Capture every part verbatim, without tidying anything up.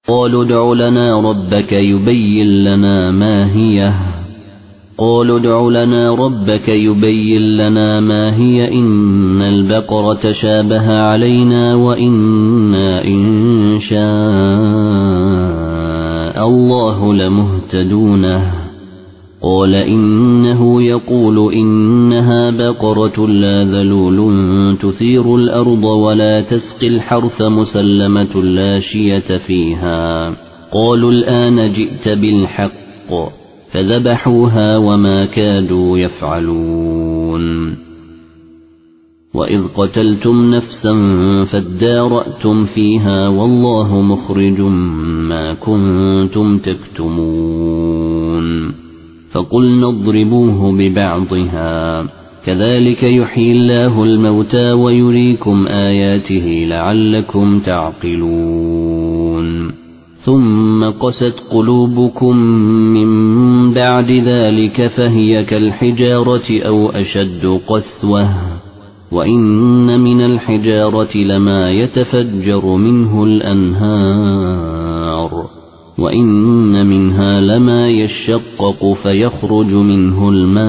قالوا ادع لنا ربك يبين لنا ما هي قالوا ادع لنا ربك يبين لنا ما هي إن البقرة شابه علينا وإنا إن شاء الله لمهتدون قال إنه يقول إنها بقرة لا ذلول تثير الأرض ولا تسقي الحرث مسلمة لا شية فيها قالوا الآن جئت بالحق فذبحوها وما كادوا يفعلون وإذ قتلتم نفسا فادارأتم فيها والله مخرج ما كنتم تكتمون فقلنا اضربوه ببعضها كذلك يحيي الله الموتى ويريكم آياته لعلكم تعقلون ثم قست قلوبكم من بعد ذلك فهي كالحجارة أو أشد قسوة وإن من الحجارة لما يتفجر منه الأنهار وإن منها لما يشقق فيخرج منه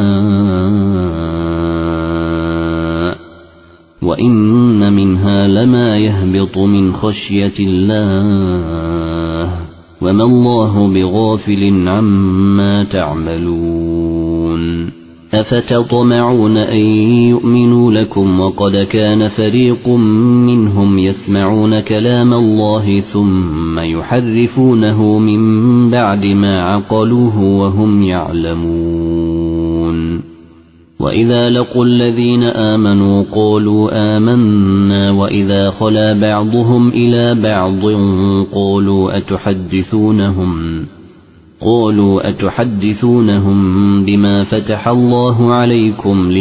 الماء وإن منها لما يهبط من خشية الله وما الله بغافل عما تعملون أفتطمعون أن يؤمنوا لكم وقد كان فريق منهم يسمعون كلام الله ثم يحرفونه من بعد ما عقلوه وهم يعلمون وإذا لقوا الذين آمنوا قالوا آمنا وإذا خلا بعضهم إلى بعض قالوا أتحدثونهم قالوا أتحدثونهم بما فتح الله عليكم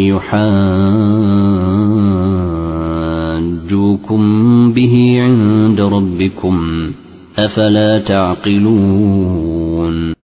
ليحاجوكم به عند ربكم أفلا تعقلون